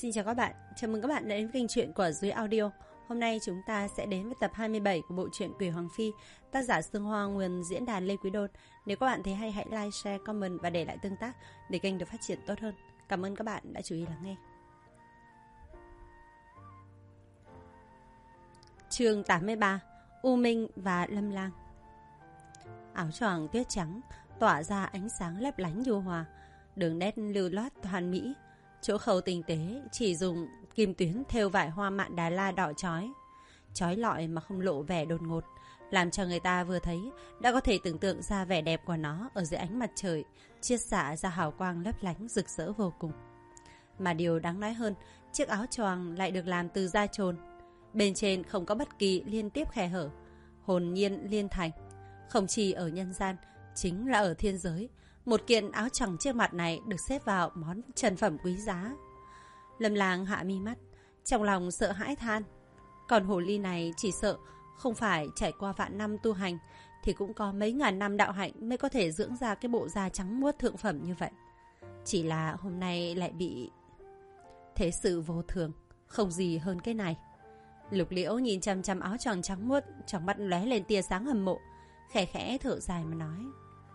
Xin chào các bạn, chào mừng các bạn đã đến với kênh truyện của Dưới Audio. Hôm nay chúng ta sẽ đến với tập 27 của bộ truyện Quỷ Hoàng Phi, tác giả Sương Hoa, nguyên diễn đàn Lê Quý Đôn. Nếu các bạn thấy hay hãy like, share, comment và để lại tương tác để kênh được phát triển tốt hơn. Cảm ơn các bạn đã chú ý lắng nghe. Chương 83: U Minh và Lâm Lang. Áo choàng tuyết trắng tỏa ra ánh sáng lấp lánh nhu hòa, đường nét lưu loát hoàn mỹ. Chỗ khâu tinh tế chỉ dùng kim tuyến thêu vải hoa mạn Đà La đỏ chói lọi mà không lộ vẻ đột ngột, làm cho người ta vừa thấy đã có thể tưởng tượng ra vẻ đẹp của nó ở dưới ánh mặt trời chiết xạ ra hào quang lấp lánh rực rỡ vô cùng. Mà điều đáng nói hơn, chiếc áo choàng lại được làm từ da trồn, bên trên không có bất kỳ liên tiếp khe hở, hồn nhiên liên thành. Không chỉ ở nhân gian, chính là ở thiên giới, một kiện áo choàng trước mặt này được xếp vào món trần phẩm quý giá. Lâm Lang hạ mi mắt, trong lòng sợ hãi than. Còn hồ ly này chỉ sợ không phải trải qua vạn năm tu hành thì cũng có mấy ngàn năm đạo hạnh mới có thể dưỡng ra cái bộ da trắng muốt thượng phẩm như vậy. Chỉ là hôm nay lại bị thế sự vô thường, không gì hơn cái này. Lục Liễu nhìn chăm chăm áo choàng trắng muốt, trong mắt lóe lên tia sáng hâm mộ, khẽ khẽ thở dài mà nói: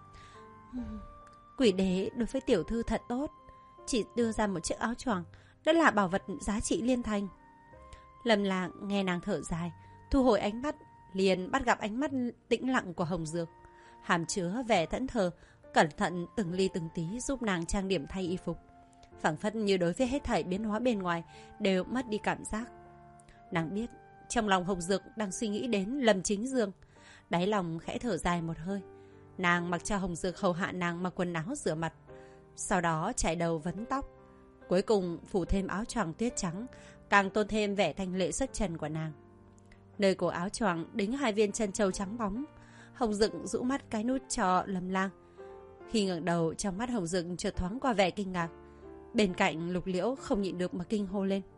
Quỷ đế đối với tiểu thư thật tốt, chỉ đưa ra một chiếc áo choàng đã là bảo vật giá trị liên thành. Lâm Lang nghe nàng thở dài, thu hồi ánh mắt, liền bắt gặp ánh mắt tĩnh lặng của Hồng Dược, hàm chứa vẻ thẫn thờ, cẩn thận từng ly từng tí giúp nàng trang điểm thay y phục, phảng phất như đối với hết thảy biến hóa bên ngoài đều mất đi cảm giác. Nàng biết trong lòng Hồng Dược đang suy nghĩ đến Lâm Chính Dương, đáy lòng khẽ thở dài một hơi. Nàng mặc cho Hồng Dược hầu hạ nàng mặc quần áo rửa mặt, sau đó chải đầu vấn tóc, cuối cùng phủ thêm áo choàng tuyết trắng, càng tôn thêm vẻ thanh lệ xuất trần của nàng. Nơi cổ áo choàng đính hai viên chân châu trắng bóng. Hồng Dực rũ mắt cái nút cho Lâm Lang. Khi ngẩng đầu, trong mắt Hồng Dực chợt thoáng qua vẻ kinh ngạc. Bên cạnh Lục Liễu không nhịn được mà kinh hô lên: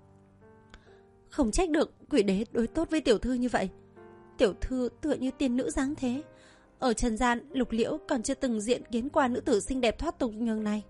Không trách được quỷ đế đối tốt với tiểu thư như vậy. Tiểu thư tựa như tiên nữ dáng thế. Ở trần gian, Lục Liễu còn chưa từng diện kiến qua nữ tử xinh đẹp thoát tục nhường này.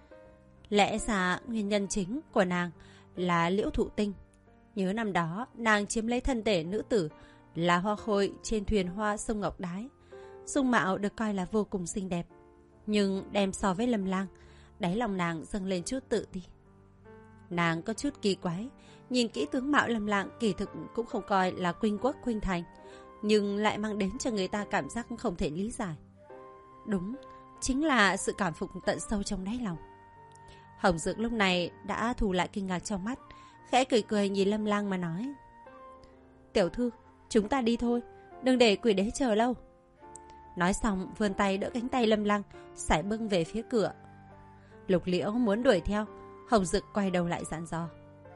Lẽ ra nguyên nhân chính của nàng là Liễu Thụ Tinh. Nhớ năm đó nàng chiếm lấy thân thể nữ tử là hoa khôi trên thuyền hoa sông Ngọc Đái, dung mạo được coi là vô cùng xinh đẹp. Nhưng đem so với Lâm Lang, đáy lòng nàng dâng lên chút tự ti. Nàng có chút kỳ quái, nhìn kỹ tướng mạo Lâm Lang kỳ thực cũng không coi là khuynh quốc khuynh thành, nhưng lại mang đến cho người ta cảm giác không thể lý giải. Đúng, chính là sự cảm phục tận sâu trong đáy lòng. Hồng Dược lúc này đã thu lại kinh ngạc trong mắt, khẽ cười cười nhìn Lâm Lang mà nói: Tiểu thư, chúng ta đi thôi, đừng để quỷ đế chờ lâu. Nói xong vươn tay đỡ cánh tay Lâm Lang, sải bước về phía cửa. Lục Liễu muốn đuổi theo, Hồng Dực quay đầu lại dặn dò: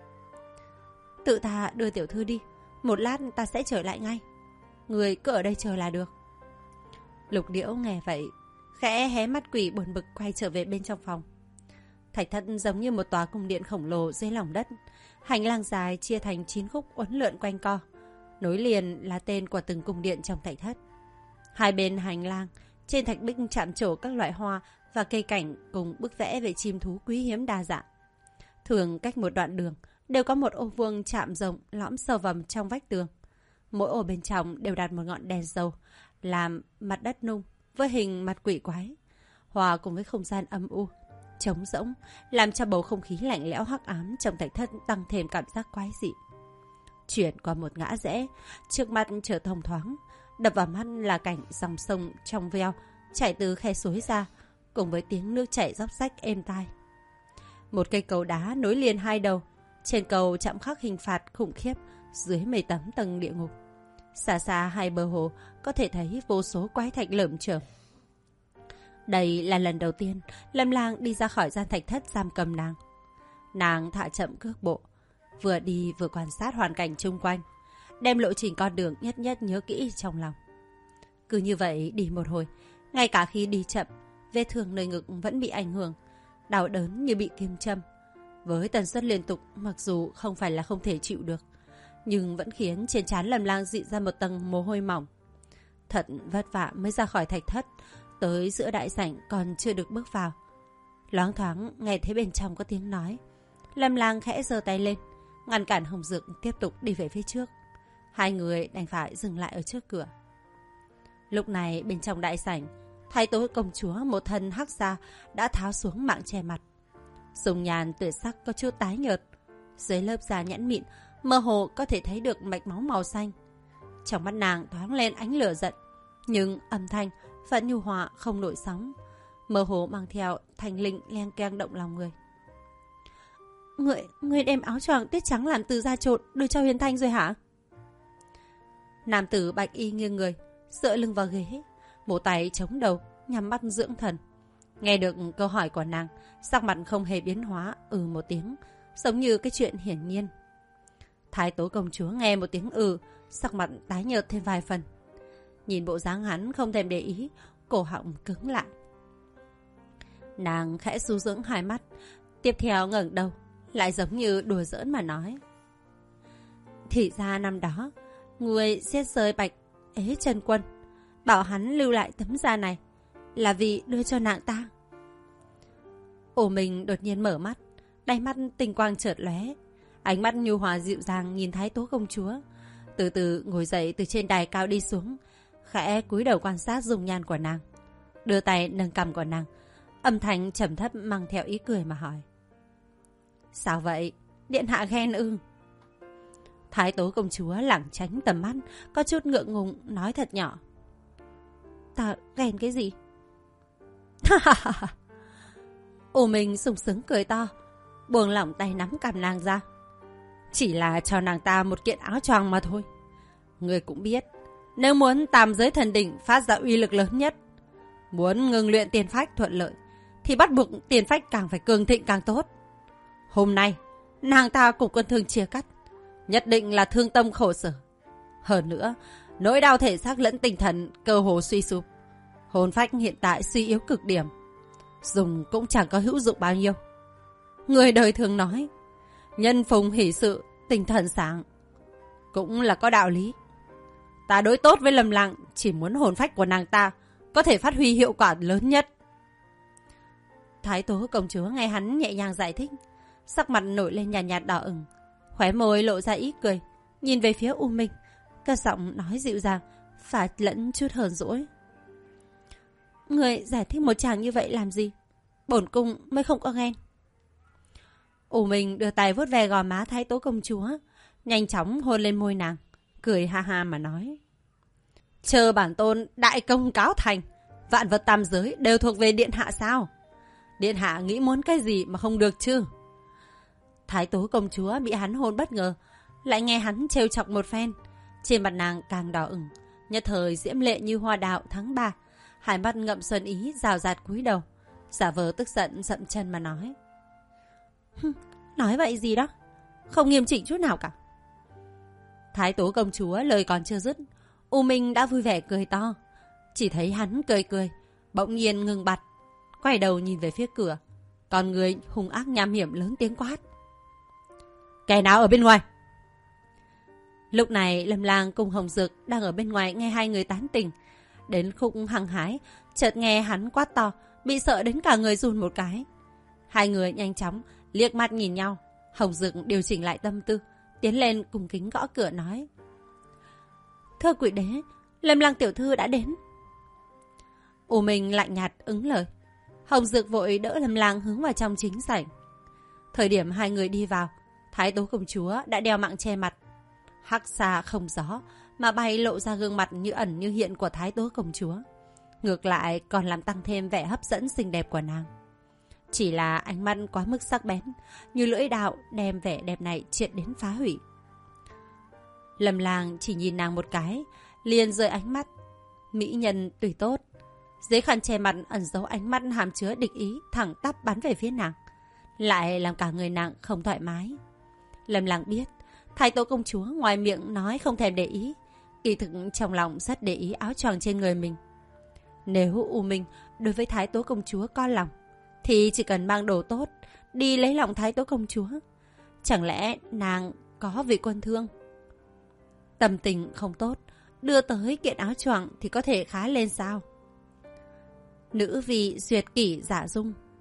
Tự ta đưa tiểu thư đi, một lát ta sẽ trở lại ngay, người cứ ở đây chờ là được. Lục Liễu nghe vậy, khẽ hé mắt quỷ buồn bực quay trở về bên trong phòng. Thạch thất giống như một tòa cung điện khổng lồ dưới lòng đất, hành lang dài chia thành 9 khúc uốn lượn quanh co, nối liền là tên của từng cung điện trong thạch thất. Hai bên hành lang, trên thạch bích chạm trổ các loại hoa và cây cảnh cùng bức vẽ về chim thú quý hiếm đa dạng. Thường cách một đoạn đường đều có một ô vuông chạm rộng lõm sâu vầm trong vách tường. Mỗi ô bên trong đều đặt một ngọn đèn dầu, làm mặt đất nung với hình mặt quỷ quái, hòa cùng với không gian âm u, trống rỗng, làm cho bầu không khí lạnh lẽo hắc ám trong thạch thất tăng thêm cảm giác quái dị. Chuyển qua một ngã rẽ, trước mặt trở thông thoáng, đập vào mắt là cảnh dòng sông trong veo chảy từ khe suối ra, cùng với tiếng nước chảy róc rách êm tai. Một cây cầu đá nối liền hai đầu, trên cầu chạm khắc hình phạt khủng khiếp, dưới 18 tầng địa ngục. Xa xa hai bờ hồ có thể thấy vô số quái thạch lởm chởm. Đây là lần đầu tiên Lâm Lang đi ra khỏi gian thạch thất giam cầm nàng. Nàng thả chậm cước bộ, vừa đi vừa quan sát hoàn cảnh chung quanh, đem lộ trình con đường nhất nhất nhớ kỹ trong lòng. Cứ như vậy đi một hồi, ngay cả khi đi chậm, vết thương nơi ngực vẫn bị ảnh hưởng, đau đớn như bị kim châm. Với tần suất liên tục, mặc dù không phải là không thể chịu được, nhưng vẫn khiến trên trán Lâm Lang dị ra một tầng mồ hôi mỏng. Thật vất vả mới ra khỏi thạch thất, tới giữa đại sảnh còn chưa được bước vào. Loáng thoáng nghe thấy bên trong có tiếng nói. Lâm Lang khẽ giơ tay lên, ngăn cản Hồng Dược tiếp tục đi về phía trước. Hai người đành phải dừng lại ở trước cửa. Lúc này bên trong đại sảnh, thái tố công chúa một thân hắc sa đã tháo xuống mạng che mặt. Dung nhan tuyệt sắc có chút tái nhợt, dưới lớp da nhẵn mịn mơ hồ có thể thấy được mạch máu màu xanh. Trong mắt nàng thoáng lên ánh lửa giận, nhưng âm thanh vẫn nhu hòa không nổi sóng, mơ hồ mang theo thanh linh len keng động lòng người. Người đem áo choàng tuyết trắng làm từ da trộn đưa cho Huyền Thanh rồi hả? Nam tử bạch y nghiêng người, dựa lưng vào ghế, một tay chống đầu, nhắm mắt dưỡng thần. Nghe được câu hỏi của nàng, sắc mặt không hề biến hóa, một tiếng, giống như cái chuyện hiển nhiên. Thái tố công chúa nghe một tiếng sắc mặt tái nhợt thêm vài phần. Nhìn bộ dáng hắn không thèm để ý, cổ họng cứng lại. Nàng khẽ su dưỡng hai mắt, tiếp theo ngẩng đầu, lại giống như đùa giỡn mà nói. Thì ra năm đó, người giết rơi Bạch Ế Chân Quân, bảo hắn lưu lại tấm da này là vì đưa cho nàng ta. Ổ mình đột nhiên mở mắt, đáy mắt tinh quang chợt lóe, ánh mắt nhu hòa dịu dàng nhìn thái tố công chúa, từ từ ngồi dậy từ trên đài cao đi xuống, khẽ cúi đầu quan sát dung nhan của nàng, đưa tay nâng cằm của nàng, âm thanh trầm thấp mang theo ý cười mà hỏi. Sao vậy? Điện hạ ghen ư? Thái tố công chúa lảng tránh tầm mắt, có chút ngượng ngùng nói thật nhỏ. Ta ghen cái gì? Ồ mình sung sướng cười to, buông lỏng tay nắm cằm nàng ra. Chỉ là cho nàng ta một kiện áo choàng mà thôi. Người cũng biết, nếu muốn tam giới thần đỉnh phát ra uy lực lớn nhất, muốn ngừng luyện tiền phách thuận lợi, thì bắt buộc tiền phách càng phải cường thịnh càng tốt. Hôm nay, nàng ta cùng quân thương chia cắt, nhất định là thương tâm khổ sở. Hơn nữa, nỗi đau thể xác lẫn tinh thần cơ hồ suy sụp. Hồn phách hiện tại suy yếu cực điểm, dùng cũng chẳng có hữu dụng bao nhiêu. Người đời thường nói, nhân phùng hỷ sự, tinh thần sáng, cũng là có đạo lý. Ta đối tốt với Lâm Lang, chỉ muốn hồn phách của nàng ta có thể phát huy hiệu quả lớn nhất. Thái tố công chúa nghe hắn nhẹ nhàng giải thích, sắc mặt nổi lên nhàn nhạt đỏ ửng, khóe môi lộ ra ý cười, nhìn về phía U Minh, cất giọng nói dịu dàng, phải lẫn chút hờn dỗi. Người giải thích một chàng như vậy làm gì? Bổn cung mới không có ghen. U Minh đưa tay vuốt ve gò má thái tố công chúa, nhanh chóng hôn lên môi nàng, cười ha ha mà nói. Chờ bản tôn đại công cáo thành, vạn vật tam giới đều thuộc về điện hạ sao? Điện hạ nghĩ muốn cái gì mà không được chứ? Thái tố công chúa bị hắn hôn bất ngờ, lại nghe hắn trêu chọc một phen, trên mặt nàng càng đỏ ửng, nhất thời diễm lệ như hoa đào tháng 3, hai mắt ngậm xuân ý rào rạt cúi đầu, giả vờ tức giận dậm chân mà nói. Nói vậy gì đó, không nghiêm chỉnh chút nào cả. Thái tố công chúa lời còn chưa dứt, U Minh đã vui vẻ cười to, chỉ thấy hắn cười cười, bỗng nhiên ngừng bặt, quay đầu nhìn về phía cửa, còn người hung ác nham hiểm lớn tiếng quát. Kẻ nào ở bên ngoài? Lúc này Lâm Lang cùng Hồng Dược đang ở bên ngoài nghe hai người tán tình, đến khúc hăng hái, chợt nghe hắn quát to, bị sợ đến cả người run một cái. Hai người nhanh chóng liếc mắt nhìn nhau, Hồng Dược điều chỉnh lại tâm tư, tiến lên cùng kính gõ cửa nói. Thưa quỷ đế, Lâm Lang tiểu thư đã đến. U Minh lạnh nhạt ứng lời, Hồng Dược vội đỡ Lâm Lang hướng vào trong chính sảnh. Thời điểm hai người đi vào, thái tố công chúa đã đeo mạng che mặt, hắc xa không gió mà bay lộ ra gương mặt như ẩn như hiện của thái tố công chúa, ngược lại còn làm tăng thêm vẻ hấp dẫn xinh đẹp của nàng. Chỉ là ánh mắt quá mức sắc bén, như lưỡi đao đem vẻ đẹp này triệt đến phá hủy. Lâm Lang chỉ nhìn nàng một cái, liền rời ánh mắt. Mỹ nhân tùy tốt, dưới khăn che mặt ẩn giấu ánh mắt hàm chứa địch ý thẳng tắp bắn về phía nàng, lại làm cả người nàng không thoải mái. Lâm Lang biết thái tố công chúa ngoài miệng nói không thèm để ý, kỳ thực trong lòng rất để ý áo choàng trên người mình. Nếu U Minh đối với thái tố công chúa có lòng, thì chỉ cần mang đồ tốt đi lấy lòng thái tố công chúa. Chẳng lẽ nàng có vị quân thương? Tâm tình không tốt, đưa tới kiện áo choàng thì có thể khá lên sao? Nữ vì duyệt kỷ giả dung,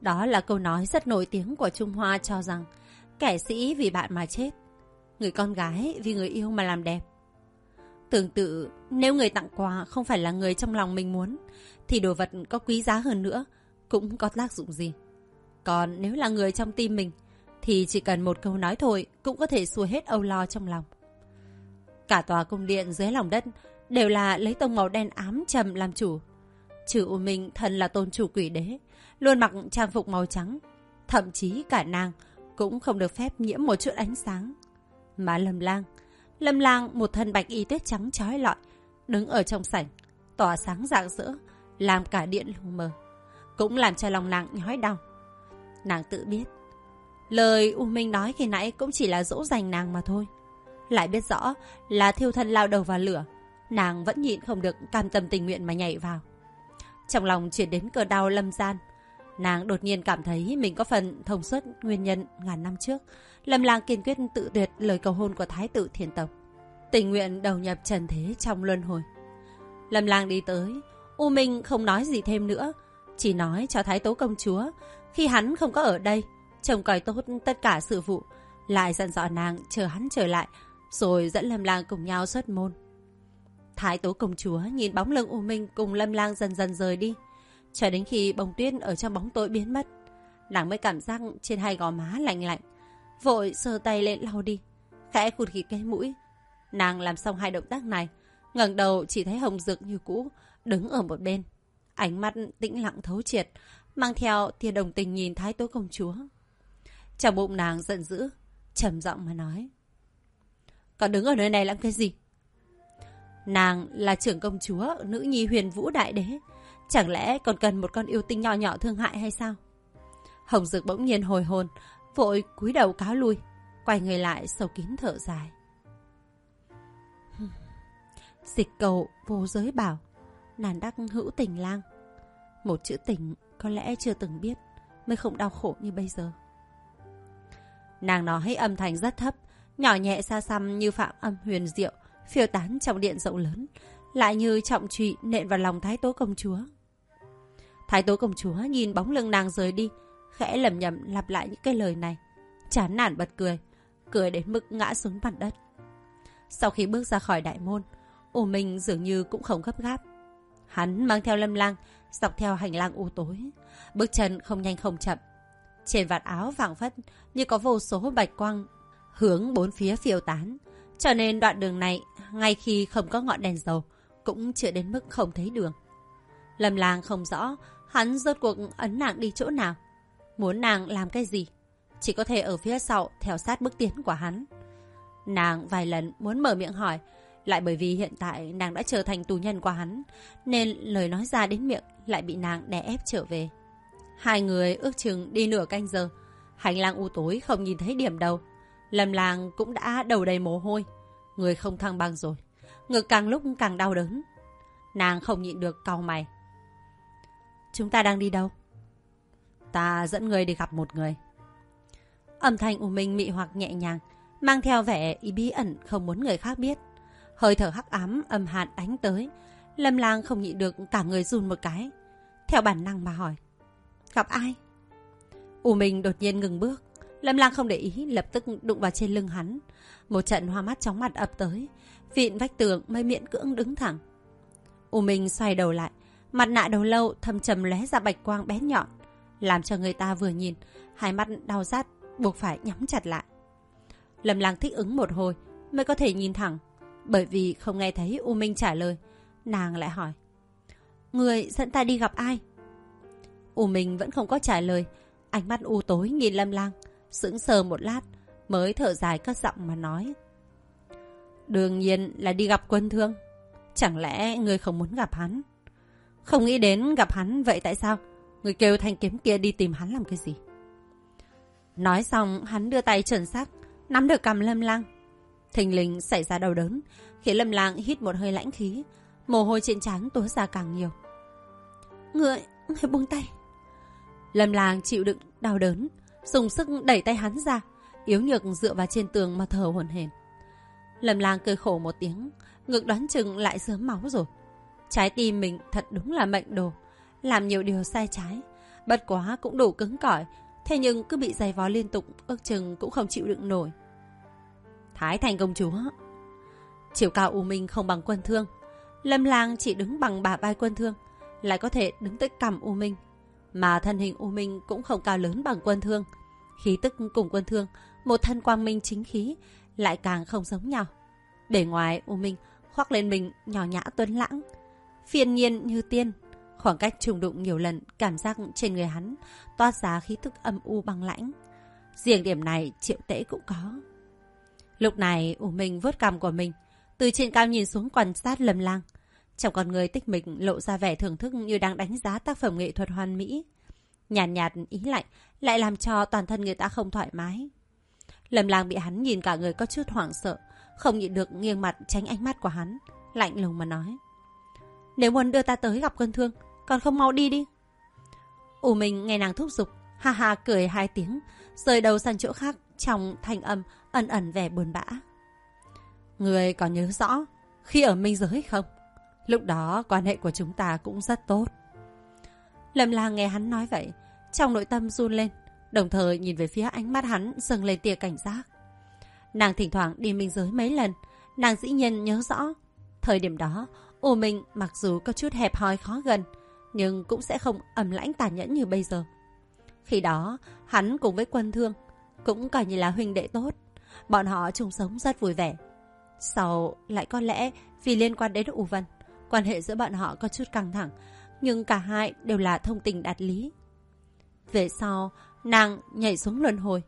Đó là câu nói rất nổi tiếng của Trung Hoa cho rằng kẻ sĩ vì bạn mà chết, người con gái vì người yêu mà làm đẹp. Tương tự, nếu người tặng quà không phải là người trong lòng mình muốn, thì đồ vật có quý giá hơn nữa cũng có tác dụng gì. Còn nếu là người trong tim mình, thì chỉ cần một câu nói thôi cũng có thể xua hết âu lo trong lòng. Cả tòa cung điện dưới lòng đất đều là lấy tông màu đen ám trầm làm chủ. Trừ U Minh thân là tôn chủ quỷ đế, luôn mặc trang phục màu trắng. Thậm chí cả nàng cũng không được phép nhiễm một chút ánh sáng. Mà Lâm Lang một thân bạch y tuyết trắng chói lọi, đứng ở trong sảnh, tỏa sáng rạng rỡ, làm cả điện lu mờ, cũng làm cho lòng nàng nhói đau. Nàng tự biết, lời U Minh nói khi nãy cũng chỉ là dỗ dành nàng mà thôi. Lại biết rõ là thiêu thân lao đầu vào lửa, nàng vẫn nhịn không được cam tâm tình nguyện mà nhảy vào. Trong lòng chuyển đến cơn đau lâm gian, nàng đột nhiên cảm thấy mình có phần thông suốt nguyên nhân ngàn năm trước Lâm Lang kiên quyết tự tuyệt lời cầu hôn của Thái tử Thiên Tộc, tình nguyện đầu nhập trần thế trong luân hồi. Lâm Lang đi tới, U Minh không nói gì thêm nữa, chỉ nói cho Thái Tố công chúa khi hắn không có ở đây, trông coi tốt tất cả sự vụ, lại dặn dò nàng chờ hắn trở lại, rồi dẫn Lâm Lang cùng nhau xuất môn. Thái Tố công chúa nhìn bóng lưng U Minh cùng Lâm Lang dần dần rời đi, cho đến khi bông tuyết ở trong bóng tối biến mất, nàng mới cảm giác trên hai gò má lạnh lạnh, vội sờ tay lên lau đi, khẽ khụt khịt cái mũi. Nàng làm xong hai động tác này, ngẩng đầu chỉ thấy Hồng Dực như cũ đứng ở một bên, ánh mắt tĩnh lặng thấu triệt, mang theo tia đồng tình nhìn Thái Tố công chúa. Trong bụng nàng giận dữ, trầm giọng mà nói: "Còn đứng ở nơi này làm cái gì?" Nàng là trưởng công chúa, nữ nhi Huyền Vũ đại đế, chẳng lẽ còn cần một con yêu tinh nhỏ nhỏ thương hại hay sao? Hồng Dực bỗng nhiên hồi hồn, vội cúi đầu cáo lui, quay người lại sâu kín thở dài. Dịch cầu vô giới bảo, nàng đắc hữu tình lang. Một chữ tình có lẽ chưa từng biết, mới không đau khổ như bây giờ. Nàng nói âm thanh rất thấp, nhỏ nhẹ xa xăm như phạm âm huyền diệu, phiêu tán trong điện rộng lớn, lại như trọng trụy nện vào lòng Thái Tố công chúa. Thái Tố công chúa nhìn bóng lưng nàng rời đi, khẽ lẩm nhẩm lặp lại những cái lời này, chán nản bật cười, cười đến mức ngã xuống mặt đất. Sau khi bước ra khỏi đại môn, U Minh dường như cũng không gấp gáp. Hắn mang theo Lâm Lang dọc theo hành lang u tối, bước chân không nhanh không chậm. Trên vạt áo vàng phất như có vô số bạch quang hướng bốn phía phiêu tán, cho nên đoạn đường này ngay khi không có ngọn đèn dầu cũng chưa đến mức không thấy đường. Lâm Lang không rõ hắn rốt cuộc ấn nàng đi chỗ nào, muốn nàng làm cái gì, chỉ có thể ở phía sau theo sát bước tiến của hắn. Nàng vài lần muốn mở miệng hỏi, lại bởi vì hiện tại nàng đã trở thành tù nhân của hắn, nên lời nói ra đến miệng lại bị nàng đè ép trở về. Hai người ước chừng đi nửa canh giờ, hành lang u tối không nhìn thấy điểm đầu. Lâm Lang cũng đã đầu đầy mồ hôi, người không thăng bằng rồi, ngực càng lúc càng đau đớn. Nàng không nhịn được cau mày. Chúng ta đang đi đâu? Ta dẫn người đi gặp một người. Âm thanh U Minh mị hoặc nhẹ nhàng, mang theo vẻ ý bí ẩn không muốn người khác biết. Hơi thở hắc ám âm hàn đánh tới, Lâm Lang không nhịn được cả người run một cái, theo bản năng mà hỏi: Gặp ai? U Minh đột nhiên ngừng bước. Lâm Lang không để ý, lập tức đụng vào trên lưng hắn. Một trận hoa mắt chóng mặt ập tới, vịn vách tường mới miễn cưỡng đứng thẳng. U Minh xoay đầu lại, mặt nạ đầu lâu thâm trầm lóe ra bạch quang bén nhọn, làm cho người ta vừa nhìn, hai mắt đau rát buộc phải nhắm chặt lại. Lâm Lang thích ứng một hồi mới có thể nhìn thẳng, bởi vì không nghe thấy U Minh trả lời, nàng lại hỏi: Người dẫn ta đi gặp ai? U Minh vẫn không có trả lời, ánh mắt u tối nhìn Lâm Lang, sững sờ một lát mới thở dài cất giọng mà nói: Đương nhiên là đi gặp Quân Thương. Chẳng lẽ người không muốn gặp hắn? Không nghĩ đến gặp hắn, vậy tại sao người kêu thanh kiếm kia đi tìm hắn làm cái gì? Nói xong hắn đưa tay chuẩn xác nắm được cằm Lâm Lang. Thình lình xảy ra đau đớn, khiến Lâm Lang hít một hơi lãnh khí, mồ hôi trên trán túa ra càng nhiều. Người buông tay. Lâm Lang chịu đựng đau đớn, dùng sức đẩy tay hắn ra, yếu nhược dựa vào trên tường mà thở hổn hển. Lâm Lang cười khổ một tiếng, ngực đoán chừng lại rớm máu rồi. Trái tim mình thật đúng là mệnh đồ, làm nhiều điều sai trái, Bất quá cũng đủ cứng cỏi, thế nhưng cứ bị giày vò liên tục, ước chừng cũng không chịu đựng nổi. Thái Thành công chúa. Chiều cao U Minh không bằng Quân Thương. Lâm Lang chỉ đứng bằng bả vai Quân Thương, lại có thể đứng tới cằm U Minh. Mà thân hình U Minh cũng không cao lớn bằng Quân Thương. Khí tức cùng Quân Thương, một thân quang minh chính khí, lại càng không giống nhau. Bề ngoài U Minh khoác lên mình nhỏ nhã tuấn lãng, phiền nhiên như tiên. Khoảng cách trùng đụng nhiều lần, cảm giác trên người hắn toát ra khí tức âm u băng lãnh. Riêng điểm này Triệu Tễ cũng có. Lúc này U Minh vuốt cằm của mình, từ trên cao nhìn xuống quan sát Lâm Lang. Trong con người tích mịch lộ ra vẻ thưởng thức như đang đánh giá tác phẩm nghệ thuật hoàn mỹ. Nhàn nhạt ý lạnh lại làm cho toàn thân người ta không thoải mái. Lâm Lang bị hắn nhìn cả người có chút hoảng sợ, không nhịn được nghiêng mặt tránh ánh mắt của hắn, lạnh lùng mà nói: Nếu muốn đưa ta tới gặp Quân Thương, còn không mau đi đi. U Minh nghe nàng thúc giục, ha ha cười hai tiếng, rời đầu sang chỗ khác, trong thanh âm ẩn ẩn vẻ buồn bã. Người còn nhớ rõ khi ở Minh Giới không? Lúc đó quan hệ của chúng ta cũng rất tốt. Lâm Lang nghe hắn nói vậy, trong nội tâm run lên, đồng thời nhìn về phía ánh mắt hắn dâng lên tia cảnh giác. Nàng thỉnh thoảng đi Minh Giới mấy lần, nàng dĩ nhiên nhớ rõ. Thời điểm đó, U Minh mặc dù có chút hẹp hòi khó gần, nhưng cũng sẽ không ầm lãnh tàn nhẫn như bây giờ. Khi đó, hắn cùng với Quân Thương cũng coi như là huynh đệ tốt. Bọn họ chung sống rất vui vẻ. Sau lại có lẽ vì liên quan đến U Vân, quan hệ giữa bọn họ có chút căng thẳng, nhưng cả hai đều là thông tình đạt lý. Về sau, nàng nhảy xuống luân hồi.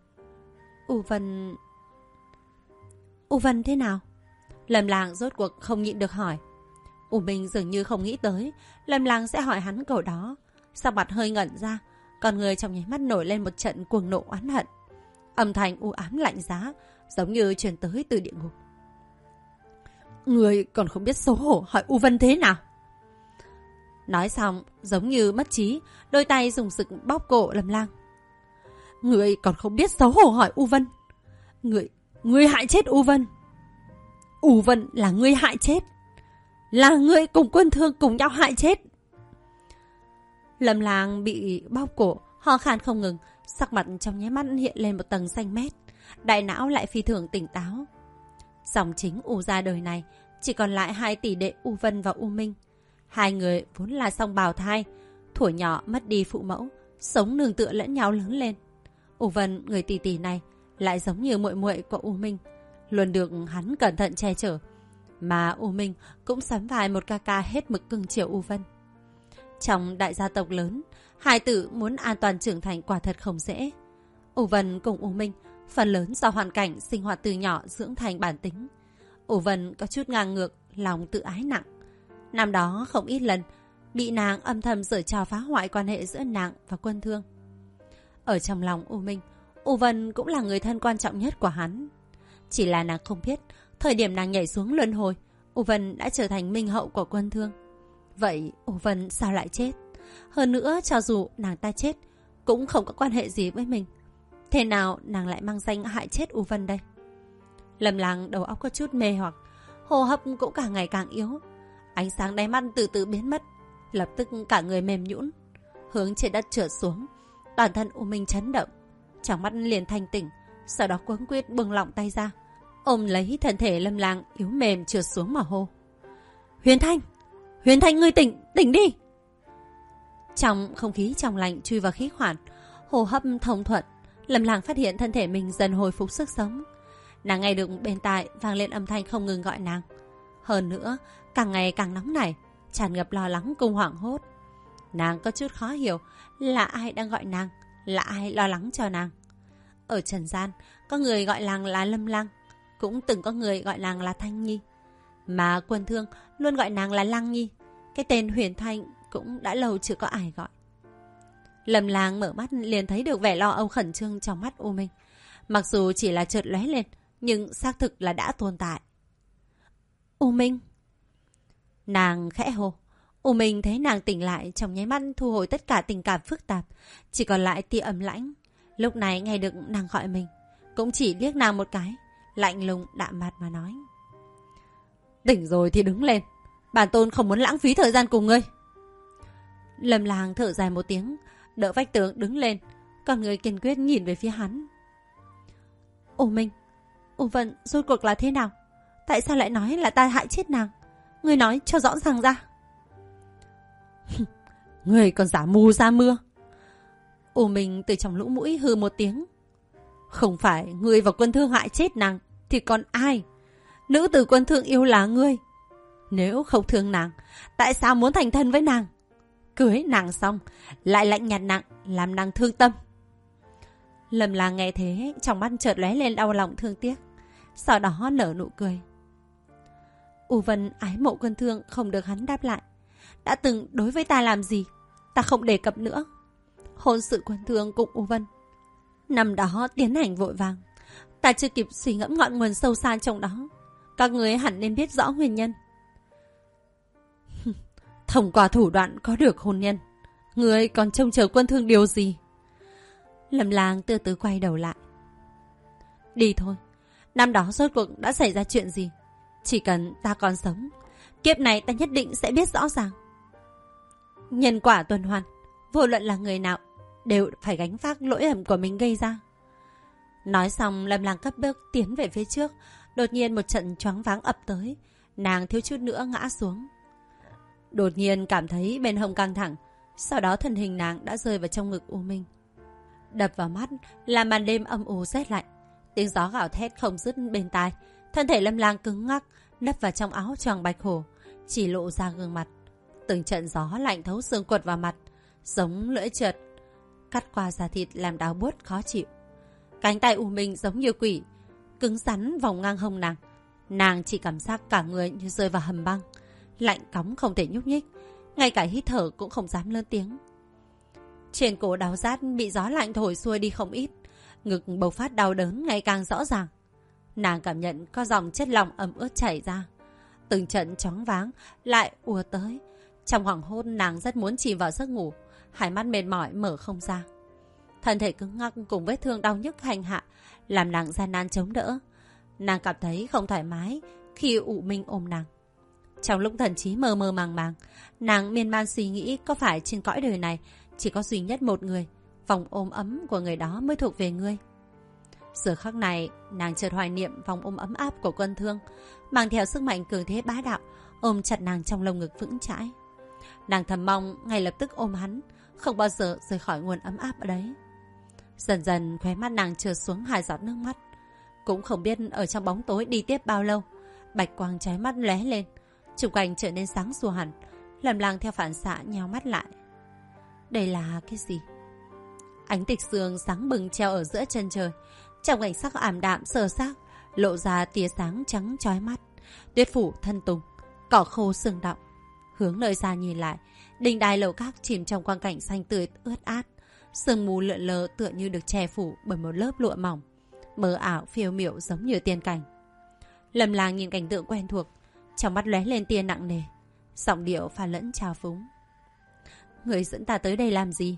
U Vân thế nào? Lâm Lang rốt cuộc không nhịn được hỏi. U Minh dường như không nghĩ tới Lâm Lang sẽ hỏi hắn câu đó, sắc mặt hơi ngẩn ra, con người trong nháy mắt nổi lên một trận cuồng nộ oán hận. Âm thanh u ám lạnh giá, giống như truyền tới từ địa ngục. Người còn không biết xấu hổ hỏi U Vân thế nào? Nói xong, giống như mất trí, đôi tay dùng sức bóp cổ Lâm Lang. Người còn không biết xấu hổ hỏi U Vân. Người hại chết U Vân. U Vân là người hại chết. Là người cùng Quân Thương cùng nhau hại chết. Lâm Lang bị bóp cổ, ho khan không ngừng, sắc mặt trong nháy mắt hiện lên một tầng xanh mét, đại não lại phi thường tỉnh táo. Dòng chính U gia đời này chỉ còn lại hai tỷ đệ U Vân và U Minh. Hai người vốn là song bào thai, thuở nhỏ mất đi phụ mẫu, sống nương tựa lẫn nhau lớn lên. U Vân, người tỷ tỷ này, lại giống như muội muội của U Minh, luôn được hắn cẩn thận che chở, mà U Minh cũng sắm vai một ca ca hết mực cưng chiều U Vân. Trong đại gia tộc lớn, hai tử muốn an toàn trưởng thành quả thật không dễ. U Vân cùng U Minh phần lớn do hoàn cảnh sinh hoạt từ nhỏ dưỡng thành bản tính. U Vân có chút ngang ngược, lòng tự ái nặng. Năm đó không ít lần bị nàng âm thầm giở trò phá hoại quan hệ giữa nàng và Quân Thương. Ở trong lòng U Minh, U Vân cũng là người thân quan trọng nhất của hắn. Chỉ là nàng không biết, thời điểm nàng nhảy xuống luân hồi, U Vân đã trở thành minh hậu của Quân Thương. Vậy U Vân sao lại chết? Hơn nữa, cho dù nàng ta chết, cũng không có quan hệ gì với mình. Thế nào nàng lại mang danh hại chết U Vân đây? Lâm Lang đầu óc có chút mê hoặc, hô hấp cũng càng ngày càng yếu. Ánh sáng đáy mắt từ từ biến mất, lập tức cả người mềm nhũn, hướng trên đất trượt xuống. Toàn thân U Minh chấn động, trong mắt liền thanh tỉnh, sau đó cuống quýt buông lỏng tay ra, ôm lấy thân thể Lâm Lang yếu mềm trượt xuống mà hô: Huyền Thanh, ngươi tỉnh đi! Trong không khí trong lành chui vào khí khoản, hô hấp thông thuận, Lâm Lang phát hiện thân thể mình dần hồi phục sức sống. Nàng nghe được bên tai vang lên âm thanh không ngừng gọi nàng. Hơn nữa, càng ngày càng nóng nảy, tràn ngập lo lắng cùng hoảng hốt. Nàng có chút khó hiểu, là ai đang gọi nàng, là ai lo lắng cho nàng. Ở trần gian, có người gọi nàng là Lâm Lang, cũng từng có người gọi nàng là Thanh Nhi. Mà Quân Thương luôn gọi nàng là Lang Nhi. Cái tên Huyền Thanh cũng đã lâu chưa có ai gọi. Lâm Lang mở mắt liền thấy được vẻ lo âu khẩn trương trong mắt U Minh. Mặc dù chỉ là chợt lóe lên, nhưng xác thực là đã tồn tại. U Minh. Nàng khẽ hô. U Minh thấy nàng tỉnh lại, trong nháy mắt thu hồi tất cả tình cảm phức tạp, chỉ còn lại tia ấm lãnh. Lúc này nghe được nàng gọi mình, cũng chỉ liếc nàng một cái, lạnh lùng đạm mạc mà nói: Tỉnh rồi thì đứng lên, bản tôn không muốn lãng phí thời gian cùng ngươi. Lâm Lang thở dài một tiếng, đỡ vách tường đứng lên, còn người kiên quyết nhìn về phía hắn. U Minh, U Vân rốt cuộc là thế nào? Tại sao lại nói là ta hại chết nàng? Ngươi nói cho rõ ràng ra. Ngươi còn giả mù ra mưa. U Minh từ trong lũ mũi hừ một tiếng. Không phải ngươi và Quân Thương hại chết nàng thì còn ai? Nữ tử Quân Thương yêu là ngươi. Nếu không thương nàng, tại sao muốn thành thân với nàng? Cưới nàng xong lại lạnh nhạt nàng, làm nàng thương tâm. Lâm Lang nghe thế, trong mắt chợt lóe lên đau lòng thương tiếc, sau đó nở nụ cười. U Vân ái mộ Quân Thương không được hắn đáp lại. Đã từng đối với ta làm gì, ta không đề cập nữa. Hôn sự Quân Thương cùng U Vân năm đó tiến hành vội vàng, ta chưa kịp suy ngẫm ngọn nguồn sâu xa trong đó. Các người hẳn nên biết rõ nguyên nhân. Thông qua thủ đoạn có được hôn nhân, người còn trông chờ Quân Thương điều gì? Lâm Lang từ từ quay đầu lại. Đi thôi, năm đó rốt cuộc đã xảy ra chuyện gì? Chỉ cần ta còn sống, kiếp này ta nhất định sẽ biết rõ ràng. Nhân quả tuần hoàn, vô luận là người nào đều phải gánh vác lỗi lầm của mình gây ra. Nói xong, Lâm Lang cất bước tiến về phía trước. Đột nhiên một trận choáng váng ập tới, nàng thiếu chút nữa ngã xuống. Đột nhiên cảm thấy bên hông căng thẳng, sau đó thân hình nàng đã rơi vào trong ngực U Minh. Đập vào mắt là màn đêm âm u rét lạnh, tiếng gió gào thét không dứt bên tai. Thân thể Lâm Lang cứng ngắc, nấp vào trong áo choàng bạch hổ, chỉ lộ ra gương mặt. Từng trận gió lạnh thấu xương quật vào mặt, giống lưỡi trượt cắt qua da thịt làm đau buốt khó chịu. Cánh tay U Minh giống như quỷ, cứng rắn vòng ngang hông nàng. Nàng chỉ cảm giác cả người như rơi vào hầm băng, lạnh cóng không thể nhúc nhích, ngay cả hít thở cũng không dám lớn tiếng. Trên cổ đau rát bị gió lạnh thổi xuôi đi không ít, ngực bộc phát đau đớn ngày càng rõ ràng. Nàng cảm nhận có dòng chất lỏng ẩm ướt chảy ra. Từng trận choáng váng lại ùa tới. Trong hoảng hốt nàng rất muốn chìm vào giấc ngủ, hai mắt mệt mỏi mở không ra. Thân thể cứng ngắc cùng vết thương đau nhức hành hạ làm nàng gian nan chống đỡ. Nàng cảm thấy không thoải mái khi U Minh ôm nàng. Trong lúc thần trí mơ mơ màng màng, nàng miên man suy nghĩ có phải trên cõi đời này chỉ có duy nhất một người, vòng ôm ấm của người đó mới thuộc về ngươi. Giờ khắc này, nàng chợt hoài niệm vòng ôm ấm áp của Quân Thương, mang theo sức mạnh cường thế bá đạo, ôm chặt nàng trong lồng ngực vững chãi. Nàng thầm mong ngay lập tức ôm hắn, không bao giờ rời khỏi nguồn ấm áp ở đấy. Dần dần khóe mắt nàng trượt xuống hai giọt nước mắt. Cũng không biết ở trong bóng tối đi tiếp bao lâu, bạch quang trái mắt lóe lên, xung quanh trở nên sáng sủa hẳn. Lâm Lang theo phản xạ nheo mắt lại. Đây là cái gì? Ánh tịch sương sáng bừng treo ở giữa chân trời, trong cảnh sắc ảm đạm sờ xác lộ ra tia sáng trắng chói mắt. Tuyết phủ thân tùng, cỏ khô sương đọng. Hướng nơi xa nhìn lại, đình đài lầu các chìm trong quang cảnh xanh tươi ướt át. Sương mù lượn lờ tựa như được che phủ bởi một lớp lụa mỏng, mờ ảo phiêu miểu giống như tiên cảnh. Lâm Lang nhìn cảnh tượng quen thuộc, trong mắt lóe lên tia nặng nề, giọng điệu pha lẫn trào phúng. Người dẫn ta tới đây làm gì?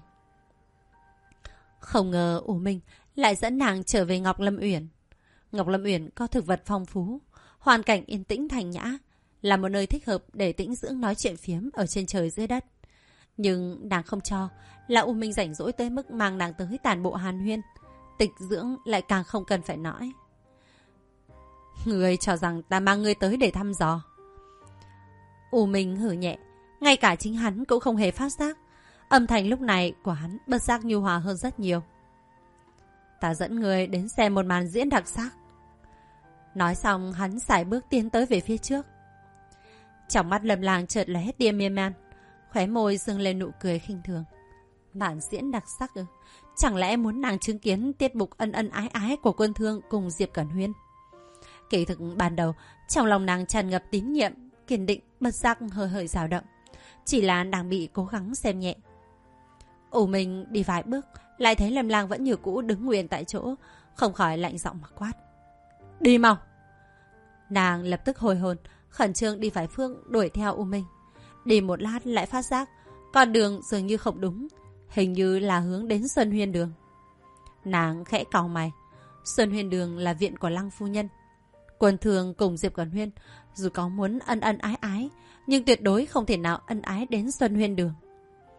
Không ngờ U Minh lại dẫn nàng trở về Ngọc Lâm Uyển. Ngọc Lâm Uyển có thực vật phong phú, hoàn cảnh yên tĩnh thanh nhã, là một nơi thích hợp để tĩnh dưỡng nói chuyện phiếm ở trên trời dưới đất. Nhưng nàng không cho là U Minh rảnh rỗi tới mức mang nàng tới tàn bộ hàn huyên. Tịch dưỡng lại càng không cần phải nói. Người cho rằng ta mang ngươi tới để thăm dò. U Minh hử nhẹ, ngay cả chính hắn cũng không hề phát giác. Âm thanh lúc này của hắn bất giác nhu hòa hơn rất nhiều. Ta dẫn người đến xem một màn diễn đặc sắc. Nói xong hắn sải bước tiến tới về phía trước. Trong mắt Lâm Lang chợt lóe tia miên man, khóe môi dương lên nụ cười khinh thường. Màn diễn đặc sắc ư? Chẳng lẽ muốn nàng chứng kiến tiết mục ân ân ái ái của Quân Thương cùng Diệp Cẩn Huyên? Kỳ thực ban đầu trong lòng nàng tràn ngập tín nhiệm, kiên định, bất giác hơi hơi dao động. Chỉ là nàng bị cố gắng xem nhẹ. U Minh đi vài bước, lại thấy Lâm Lang vẫn như cũ đứng nguyên tại chỗ, không khỏi lạnh giọng mà quát. Đi mau! Nàng lập tức hồi hồn, khẩn trương đi vài phương đuổi theo U Minh. Đi một lát lại phát giác con đường dường như không đúng, hình như là hướng đến Xuân Huyên Đường. Nàng khẽ cau mày. Xuân Huyên Đường là viện của Lăng phu nhân. Quân Thương cùng Diệp Cẩn Huyên dù có muốn ân ân ái ái, nhưng tuyệt đối không thể nào ân ái đến Xuân Huyên Đường.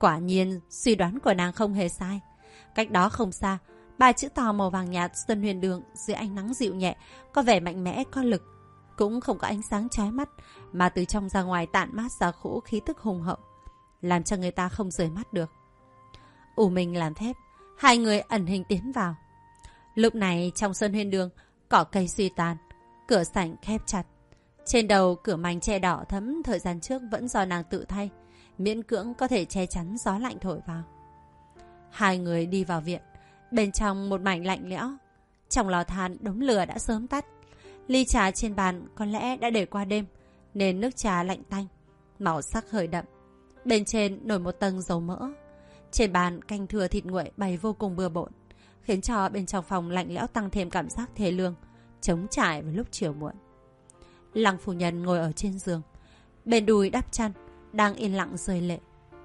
Quả nhiên, suy đoán của nàng không hề sai. Cách đó không xa, 3 chữ to màu vàng nhạt Xuân Huyền Đường dưới ánh nắng dịu nhẹ, có vẻ mạnh mẽ, có lực. Cũng không có ánh sáng chói mắt, mà từ trong ra ngoài tản mát ra khổ khí tức hùng hậu, làm cho người ta không rời mắt được. ủ mình làm thép, hai người ẩn hình tiến vào. Lúc này trong Xuân Huyền Đường, cỏ cây suy tàn, cửa sảnh khép chặt. Trên đầu cửa mảnh che đỏ thấm thời gian trước vẫn do nàng tự thay, miễn cưỡng có thể che chắn gió lạnh thổi vào. Hai người đi vào viện, bên trong một mảnh lạnh lẽo. Trong lò than đống lửa đã sớm tắt. Ly trà trên bàn có lẽ đã để qua đêm, nên nước trà lạnh tanh, màu sắc hơi đậm. Bên trên nổi một tầng dầu mỡ. Trên bàn canh thừa thịt nguội bày vô cùng bừa bộn, khiến cho bên trong phòng lạnh lẽo tăng thêm cảm giác thê lương, trống trải vào lúc chiều muộn. Lăng phu nhân ngồi ở trên giường, bên đùi đắp chăn, đang yên lặng rơi lệ.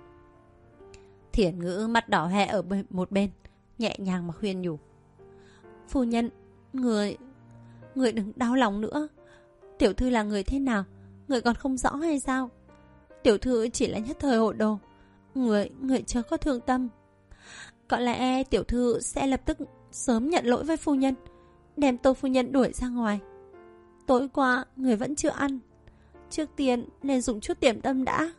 Thiển Ngữ mắt đỏ hoe ở một bên, nhẹ nhàng mà khuyên nhủ. Phu nhân, người đừng đau lòng nữa. Tiểu thư là người thế nào, người còn không rõ hay sao? Tiểu thư chỉ là nhất thời hồ đồ, người chớ có thương tâm. Có lẽ tiểu thư sẽ lập tức sớm nhận lỗi với phu nhân, đem Tô phu nhân đuổi ra ngoài. Tối qua người vẫn chưa ăn, trước tiên nên dùng chút điểm tâm đã.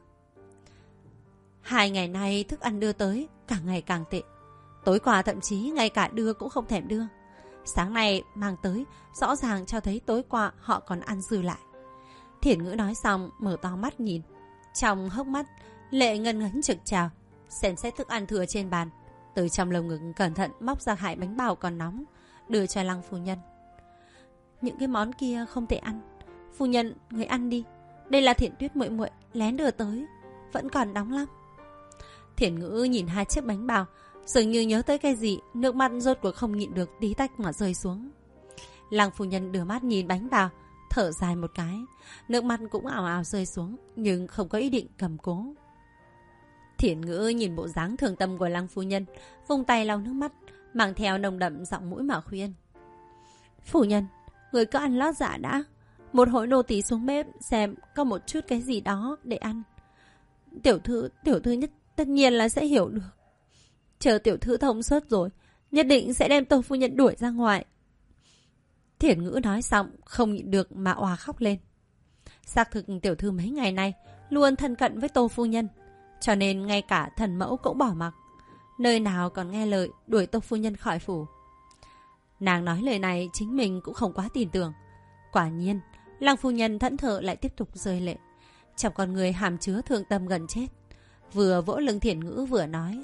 2 ngày nay thức ăn đưa tới càng ngày càng tệ. Tối qua thậm chí ngay cả đưa cũng không thèm đưa. Sáng nay mang tới, rõ ràng cho thấy tối qua họ còn ăn dư lại. Thiển Ngữ nói xong mở to mắt nhìn, trong hốc mắt lệ ngân ngấn trực trào, xem xét thức ăn thừa trên bàn, từ trong lồng ngực cẩn thận móc ra 2 bánh bao còn nóng, đưa cho Lăng phu nhân. Những cái món kia không thể ăn, phu nhân người ăn đi. Đây là Thiển Tuyết muội muội lén đưa tới, vẫn còn nóng lắm. Thiển Ngữ nhìn 2 chiếc bánh bao, dường như nhớ tới cái gì, nước mắt rốt cuộc không nhịn được tí tách mà rơi xuống. Lăng phu nhân đưa mắt nhìn bánh bao, thở dài một cái, nước mắt cũng ào ào rơi xuống, nhưng không có ý định cầm cố. Thiển Ngữ nhìn bộ dáng thương tâm của Lăng phu nhân, vung tay lau nước mắt, mang theo nồng đậm giọng mũi mà khuyên. Phu nhân, người cứ ăn lót dạ đã, một hồi nô tỳ xuống bếp xem có một chút cái gì đó để ăn. Tiểu thư tất nhiên là sẽ hiểu được. Chờ tiểu thư thông suốt rồi, nhất định sẽ đem Tô phu nhân đuổi ra ngoài. Thiển Ngữ nói xong không nhịn được mà òa khóc lên. Xác thực tiểu thư mấy ngày nay luôn thân cận với Tô phu nhân, cho nên ngay cả thần mẫu cũng bỏ mặc, nơi nào còn nghe lời đuổi Tô phu nhân khỏi phủ. Nàng nói lời này chính mình cũng không quá tin tưởng. Quả nhiên, Lăng phu nhân thẫn thờ lại tiếp tục rơi lệ, trong con người hàm chứa thương tâm gần chết, vừa vỗ lưng Thiển Ngữ vừa nói.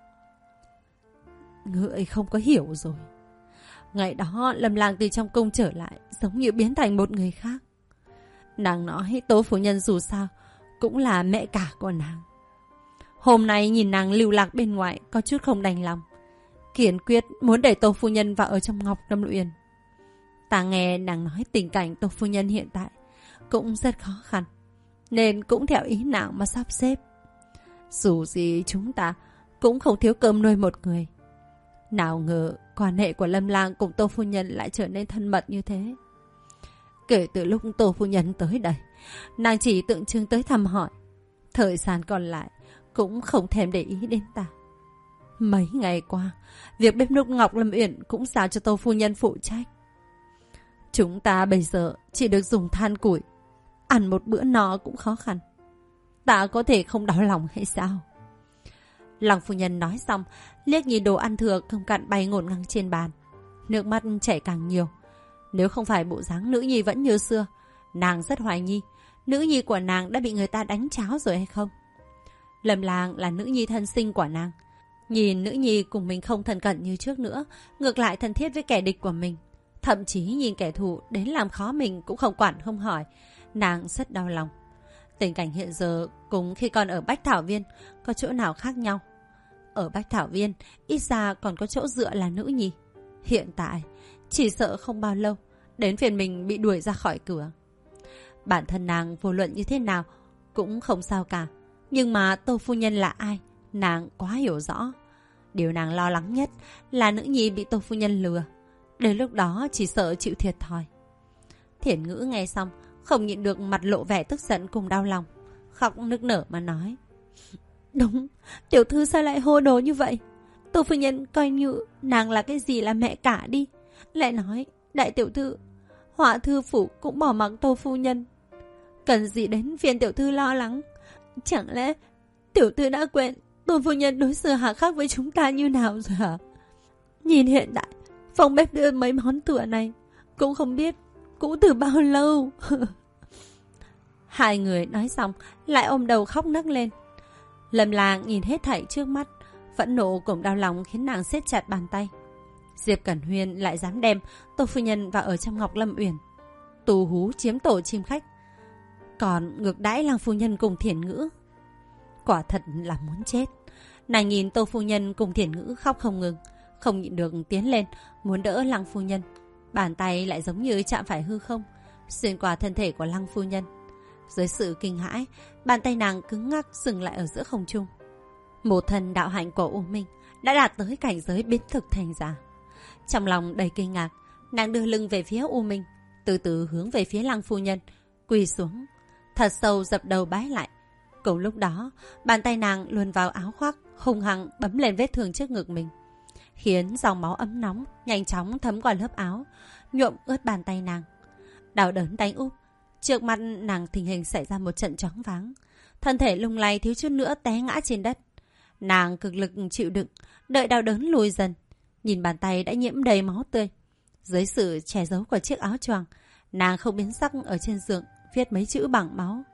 Ngươi không có hiểu rồi. Ngày đó Lâm Lang từ trong cung trở lại, giống như biến thành một người khác. Nàng nói Tô phu nhân dù sao cũng là mẹ cả của nàng. Hôm nay nhìn nàng lưu lạc bên ngoài, có chút không đành lòng, kiên quyết muốn để Tô phu nhân vào ở trong Ngọc Lâm Uyên. Ta nghe nàng nói tình cảnh Tô phu nhân hiện tại cũng rất khó khăn, nên cũng theo ý nàng mà sắp xếp. Dù gì chúng ta cũng không thiếu cơm nuôi một người. Nào ngờ quan hệ của Lâm Lang cùng Tô phu nhân lại trở nên thân mật như thế. Kể từ lúc Tô phu nhân tới đây, nàng chỉ tượng trưng tới thăm hỏi, thời gian còn lại cũng không thèm để ý đến ta. Mấy ngày qua, việc bếp núc Ngọc Lâm Uyển cũng giao cho Tô phu nhân phụ trách. Chúng ta bây giờ chỉ được dùng than củi, ăn một bữa no cũng khó khăn. Ta có thể không đau lòng hay sao? Lăng phu nhân nói xong, liếc nhìn đồ ăn thừa cơm cặn bay ngổn ngang trên bàn, nước mắt chảy càng nhiều. Nếu không phải bộ dáng nữ nhi vẫn như xưa, nàng rất hoài nghi nữ nhi của nàng đã bị người ta đánh cháo rồi hay không. Lâm Lang là nữ nhi thân sinh của nàng, nhìn nữ nhi cùng mình không thân cận như trước nữa, ngược lại thân thiết với kẻ địch của mình, thậm chí nhìn kẻ thù đến làm khó mình cũng không quản không hỏi, nàng rất đau lòng. Tình cảnh hiện giờ cùng khi còn ở Bách Thảo Viên có chỗ nào khác nhau? Ở Bách Thảo Viên ít ra còn có chỗ dựa là nữ nhi. Hiện tại chỉ sợ không bao lâu đến phiền mình bị đuổi ra khỏi cửa. Bản thân nàng vô luận như thế nào cũng không sao cả, nhưng mà Tô phu nhân là ai, nàng quá hiểu rõ. Điều nàng lo lắng nhất là nữ nhi bị Tô phu nhân lừa, đến lúc đó chỉ sợ chịu thiệt thòi. Thiển Ngữ nghe xong không nhịn được mặt lộ vẻ tức giận cùng đau lòng, khóc nức nở mà nói. Đúng, tiểu thư sao lại hô đồ như vậy? Tô phu nhân coi như nàng là cái gì là mẹ cả đi. Lại nói, đại tiểu thư, Họa thư phủ cũng bỏ mặc Tô phu nhân. Cần gì đến phiền tiểu thư lo lắng? Chẳng lẽ tiểu thư đã quên Tô phu nhân đối xử hà khắc với chúng ta như nào rồi hả? Nhìn hiện tại, phòng bếp đưa mấy món tựa này cũng không biết cũng từ bao lâu. Hai người nói xong lại ôm đầu khóc nấc lên. Lâm Lang nhìn hết thảy trước mắt, phẫn nộ cùng đau lòng khiến nàng siết chặt bàn tay. Diệp Cẩn Huyên lại dám đem Tô phu nhân vào ở trong Ngọc Lâm Uyển, tù hú chiếm tổ chim khách, còn ngược đãi Lăng phu nhân cùng Thiển Ngữ. Quả thật là muốn chết. Nàng nhìn Tô phu nhân cùng Thiển Ngữ khóc không ngừng, không nhịn được tiến lên muốn đỡ Lăng phu nhân. Bàn tay lại giống như chạm phải hư không, xuyên qua thân thể của Lăng phu nhân. Dưới sự kinh hãi, bàn tay nàng cứng ngắc dừng lại ở giữa không trung. Một thần đạo hạnh của U Minh đã đạt tới cảnh giới biến thực thành giả. Trong lòng đầy kinh ngạc, nàng đưa lưng về phía U Minh, từ từ hướng về phía Lăng phu nhân, quỳ xuống, thật sâu dập đầu bái lại. Cùng lúc đó, bàn tay nàng luồn vào áo khoác, hung hăng bấm lên vết thương trước ngực mình, khiến dòng máu ấm nóng nhanh chóng thấm qua lớp áo, nhuộm ướt bàn tay nàng. Đau đớn đánh úp, trước mặt nàng thình lình xảy ra một trận choáng váng, thân thể lung lay thiếu chút nữa té ngã trên đất. Nàng cực lực chịu đựng, đợi đau đớn lùi dần, nhìn bàn tay đã nhiễm đầy máu tươi. Dưới sự che giấu của chiếc áo choàng, nàng không biến sắc ở trên giường viết mấy chữ bằng máu: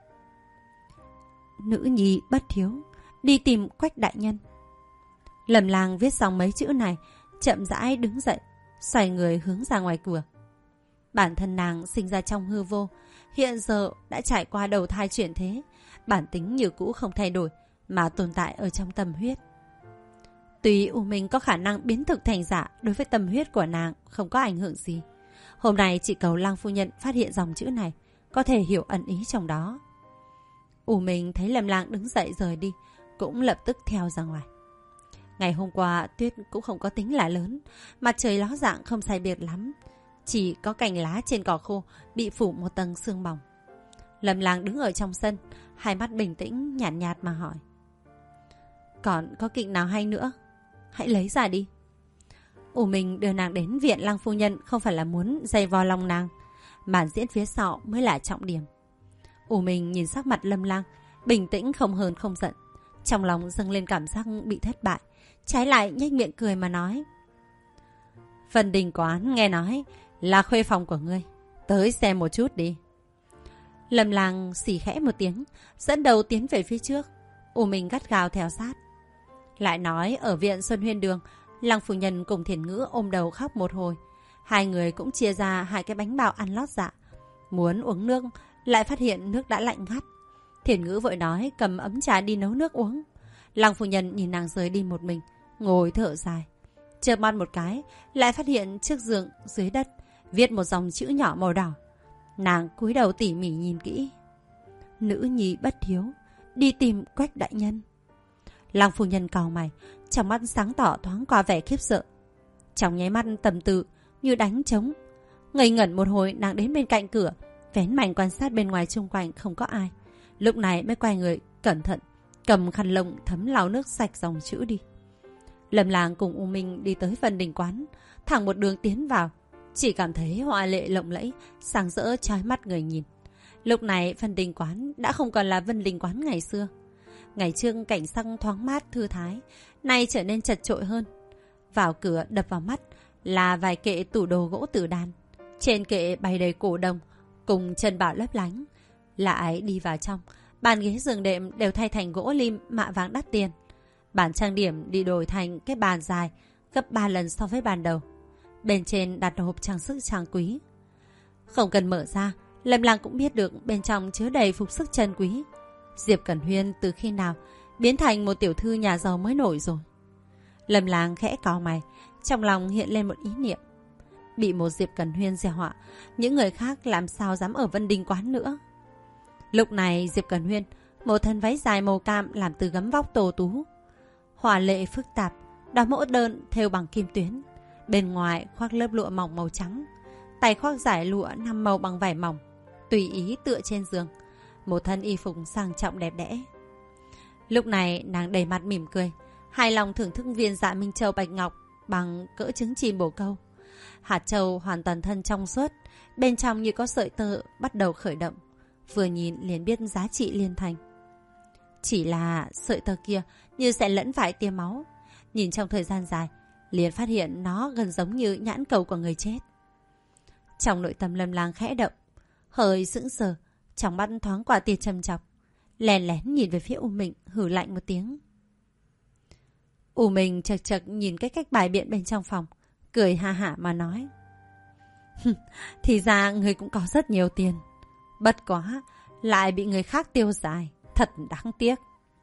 Nữ nhi bất hiếu, đi tìm Quách đại nhân. Lâm Lang viết xong mấy chữ này, chậm rãi đứng dậy, xoay người hướng ra ngoài cửa. Bản thân nàng sinh ra trong hư vô, hiện giờ đã trải qua đầu thai chuyển thế, bản tính như cũ không thay đổi, mà tồn tại ở trong tâm huyết. Tuy U Minh có khả năng biến thực thành giả, đối với tâm huyết của nàng không có ảnh hưởng gì. Hôm nay chỉ cầu Lăng phu nhân phát hiện dòng chữ này, có thể hiểu ẩn ý trong đó. U Minh thấy Lâm Lang đứng dậy rời đi, cũng lập tức theo ra ngoài. Ngày hôm qua tuyết cũng không có tính là lớn, mặt trời ló dạng không sai biệt lắm, chỉ có cành lá trên cỏ khô bị phủ một tầng sương mỏng. Lâm Lang đứng ở trong sân, hai mắt bình tĩnh nhàn nhạt mà hỏi: Còn có kịch nào hay nữa? Hãy lấy ra đi. U Minh đưa nàng đến viện Lăng phu nhân không phải là muốn dày vò lòng nàng, màn diễn phía sau mới là trọng điểm. U Minh nhìn sắc mặt Lâm Lang, bình tĩnh không hờn không giận, trong lòng dâng lên cảm giác bị thất bại, trái lại nhếch miệng cười mà nói: Vân Đình Quán nghe nói là khuê phòng của ngươi, tới xem một chút đi. Lâm Lang xì khẽ một tiếng, dẫn đầu tiến về phía trước. U Minh gắt gao theo sát. Lại nói ở viện Xuân Huyên Đường, Lăng phu nhân cùng Thiển Ngữ ôm đầu khóc một hồi. Hai người cũng chia ra hai cái bánh bao ăn lót dạ. Muốn uống nước, lại phát hiện nước đã lạnh ngắt. Thiển Ngữ vội nói cầm ấm trà đi nấu nước uống. Lăng phu nhân nhìn nàng rời đi một mình, ngồi thở dài. Chợp mắt một cái, lại phát hiện trước giường dưới đất viết một dòng chữ nhỏ màu đỏ. Nàng cúi đầu tỉ mỉ nhìn kỹ: Nữ nhi bất hiếu, đi tìm Quách đại nhân. Lăng phu nhân cau mày, trong mắt sáng tỏ thoáng qua vẻ khiếp sợ. Trong nháy mắt tầm tự như đánh trống, ngây ngẩn một hồi, nàng đến bên cạnh cửa, vén mảnh quan sát bên ngoài xung quanh không có ai. Lúc này mới quay người cẩn thận cầm khăn lông thấm lau nước sạch dòng chữ đi. Lâm Lang cùng U Minh đi tới Vân Đình Quán, thẳng một đường tiến vào, chỉ cảm thấy hoa lệ lộng lẫy, sáng rỡ chói mắt người nhìn. Lúc này Vân Đình Quán đã không còn là Vân Đình Quán ngày xưa. Ngày trước cảnh sắc thoáng mát thư thái, nay trở nên chật chội hơn. Vào cửa đập vào mắt là vài kệ tủ đồ gỗ tử đàn, trên kệ bày đầy cổ đồng cùng chân bảo lấp lánh. Lại đi vào trong, bàn ghế giường đệm đều thay thành gỗ lim mạ vàng đắt tiền. Bàn trang điểm đi đổi thành cái bàn dài gấp 3 lần so với bàn đầu. Bên trên đặt hộp trang sức trang quý. Không cần mở ra, Lâm Lang cũng biết được bên trong chứa đầy phục sức chân quý. Diệp Cẩn Huyên từ khi nào biến thành một tiểu thư nhà giàu mới nổi rồi? Lâm Lang khẽ cau mày, trong lòng hiện lên một ý niệm. Bị một Diệp Cẩn Huyên gieo họa, những người khác làm sao dám ở Vân Đình Quán nữa. Lúc này Diệp Cẩn Huyên một thân váy dài màu cam làm từ gấm vóc tổ tú, hoa lệ phức tạp, đó mẫu đơn thêu bằng kim tuyến, bên ngoài khoác lớp lụa mỏng màu trắng, tay khoác dải lụa 5 màu bằng vải mỏng, tùy ý tựa trên giường, một thân y phục sang trọng đẹp đẽ. Lúc này nàng đầy mặt mỉm cười, hài lòng thưởng thức viên Dạ Minh Châu bạch ngọc bằng cỡ trứng chim bồ câu. Hạt châu hoàn toàn thân trong suốt, bên trong như có sợi tơ bắt đầu khởi động. Vừa nhìn liền biết giá trị liên thành. Chỉ là sợi tơ kia như sẽ lẫn vải tia máu. Nhìn trong thời gian dài, liền phát hiện nó gần giống như nhãn cầu của người chết. Trong nội tâm Lâm Lang khẽ động, hơi sững sờ, trong mắt thoáng qua tia châm chọc. Lén lén nhìn về phía U Minh, hừ lạnh một tiếng. U Minh chật chật nhìn cái cách bài biện bên trong phòng, cười ha hả mà nói. Thì ra người cũng có rất nhiều tiền. Bất quá, lại bị người khác tiêu xài, thật đáng tiếc.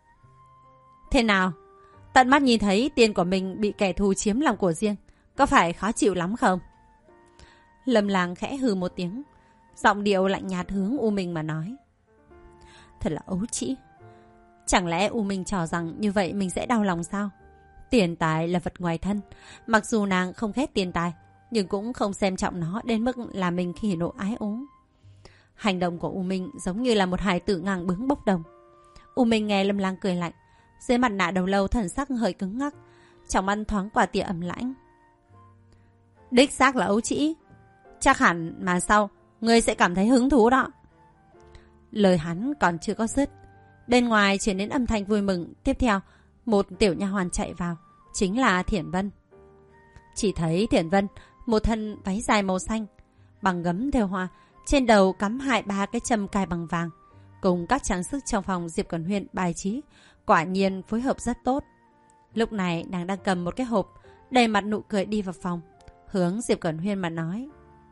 Thế nào? Tận mắt nhìn thấy tiền của mình bị kẻ thù chiếm làm của riêng, có phải khó chịu lắm không? Lâm Lang khẽ hừ một tiếng, giọng điệu lạnh nhạt hướng U Minh mà nói. Thật là ấu trĩ. Chẳng lẽ U Minh cho rằng như vậy mình sẽ đau lòng sao? Tiền tài là vật ngoài thân. Mặc dù nàng không ghét tiền tài, nhưng cũng không xem trọng nó đến mức làm mình hỉ nộ ái ố. Hành động của U Minh giống như là một hài tử ngang bướng bốc đồng. U Minh nghe Lâm Lang cười lạnh, dưới mặt nạ đầu lâu thần sắc hơi cứng ngắc, trong mắt thoáng qua tia ẩm lãnh. Đích xác là ấu trĩ. Chắc hẳn mà sau ngươi sẽ cảm thấy hứng thú đó. Lời hắn còn chưa có dứt, bên ngoài truyền đến âm thanh vui mừng. Tiếp theo, một tiểu nha hoàn chạy vào, chính là Thiển Vân. Chỉ thấy Thiển Vân một thân váy dài màu xanh, bằng gấm thêu hoa, trên đầu cắm 2-3 cái châm cài bằng vàng, cùng các trang sức trong phòng Diệp Cẩn Huyên bài trí, quả nhiên phối hợp rất tốt. Lúc này nàng đang cầm một cái hộp, đầy mặt nụ cười đi vào phòng, hướng Diệp Cẩn Huyên mà nói.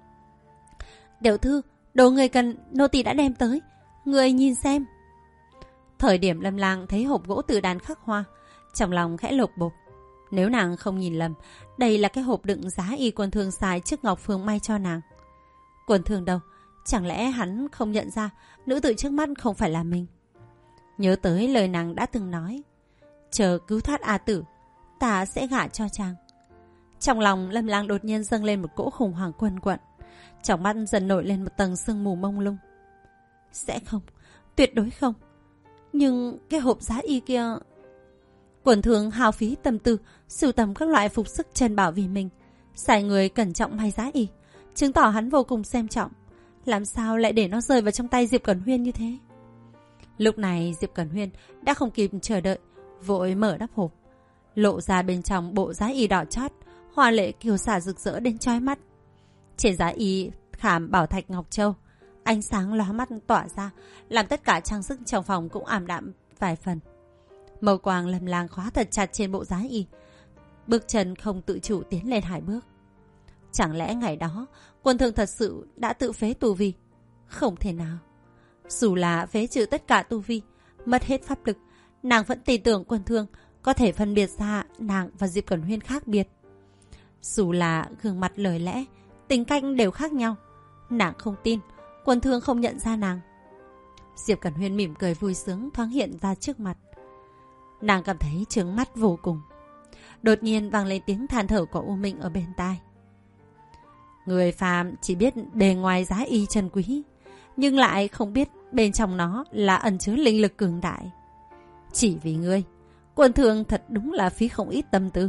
Tiểu thư, đồ người cần nô tỳ đã đem tới, người nhìn xem. Thời điểm Lâm Lang thấy hộp gỗ từ đàn khắc hoa, trong lòng khẽ lục bục. Nếu nàng không nhìn lầm, đây là cái hộp đựng giá y Quân Thương xài trước Ngọc Phương may cho nàng. Quân Thương đâu? Chẳng lẽ hắn không nhận ra nữ tử trước mắt không phải là mình? Nhớ tới lời nàng đã từng nói, chờ cứu thoát A Tử, ta sẽ gả cho chàng. Trong lòng Lâm Lang đột nhiên dâng lên một cỗ khủng hoảng quần quận, trong mắt dần nổi lên một tầng sương mù mông lung. Sẽ không, tuyệt đối không. Nhưng cái hộp giá y kia... Quân Thương hao phí tâm tư sưu tầm các loại phục sức chân bảo vì mình, xài người cẩn trọng may giá y, chứng tỏ hắn vô cùng xem trọng. Làm sao lại để nó rơi vào trong tay Diệp Cẩn Huyên như thế? Lúc này Diệp Cẩn Huyên đã không kịp chờ đợi, vội mở nắp hộp, lộ ra bên trong bộ giá y đỏ chót, hoa lệ kiều xả rực rỡ đến chói mắt. Trên giá y khảm bảo thạch ngọc châu, ánh sáng lóa mắt tỏa ra, làm tất cả trang sức trong phòng cũng ảm đạm vài phần. Màu quang Lâm Lang khóa thật chặt trên bộ giá y, bước chân không tự chủ tiến lên 2 bước. Chẳng lẽ ngày đó Quân Thương thật sự đã tự phế tu vi? Không thể nào. Dù là phế trừ tất cả tu vi, mất hết pháp lực, nàng vẫn tin tưởng Quân Thương có thể phân biệt ra nàng và Diệp Cẩn Huyên khác biệt. Dù là gương mặt lời lẽ, tính cách đều khác nhau, nàng không tin Quân Thương không nhận ra nàng. Diệp Cẩn Huyên mỉm cười vui sướng thoáng hiện ra trước mặt. Nàng cảm thấy chướng mắt vô cùng. Đột nhiên vang lên tiếng than thở của U Minh ở bên tai. Người phàm chỉ biết bề ngoài giá y trân quý, nhưng lại không biết bên trong nó là ẩn chứa linh lực cường đại. Chỉ vì ngươi, Quân Thương thật đúng là phí không ít tâm tư.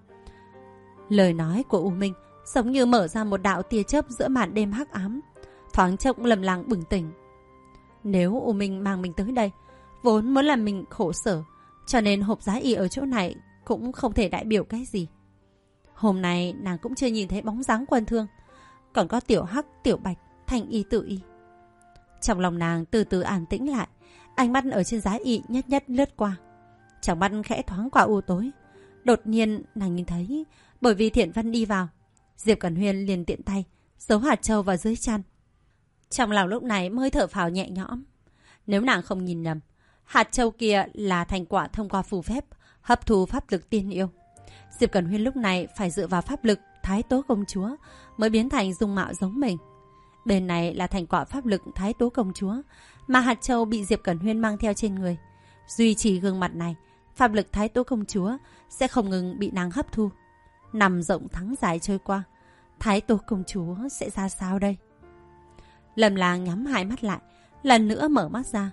Lời nói của U Minh giống như mở ra một đạo tia chớp giữa màn đêm hắc ám, thoáng chốc Lâm Lang bừng tỉnh. Nếu U Minh mang mình tới đây, vốn muốn làm mình khổ sở, cho nên hộp giá y ở chỗ này cũng không thể đại biểu cái gì. Hôm nay nàng cũng chưa nhìn thấy bóng dáng Quân Thương, còn có Tiểu Hắc, Tiểu Bạch, Thanh Y, Tự Y. Trong lòng nàng từ từ an tĩnh lại, ánh mắt ở trên giá y nhất nhất lướt qua, trong mắt khẽ thoáng qua u tối. Đột nhiên nàng nhìn thấy, bởi vì Thiển Vân đi vào, Diệp Cẩn Huyên liền tiện tay giấu hạt châu vào dưới chăn. Trong lòng lúc này mới thở phào nhẹ nhõm. Nếu nàng không nhìn nhầm, hạt châu kia là thành quả thông qua phù phép hấp thu pháp lực tiên yêu. Diệp Cẩn Huyên lúc này phải dựa vào pháp lực Thái Tố Công Chúa mới biến thành dung mạo giống mình. Bên này là thành quả pháp lực Thái Tố Công Chúa, mà hạt châu bị Diệp Cẩn Huyên mang theo trên người. Duy trì gương mặt này, pháp lực Thái Tố Công Chúa sẽ không ngừng bị nàng hấp thu. Nằm rộng thắng dài trôi qua, Thái Tố Công Chúa sẽ ra sao đây? Lâm Lang nhắm 2 mắt lại, lần nữa mở mắt ra.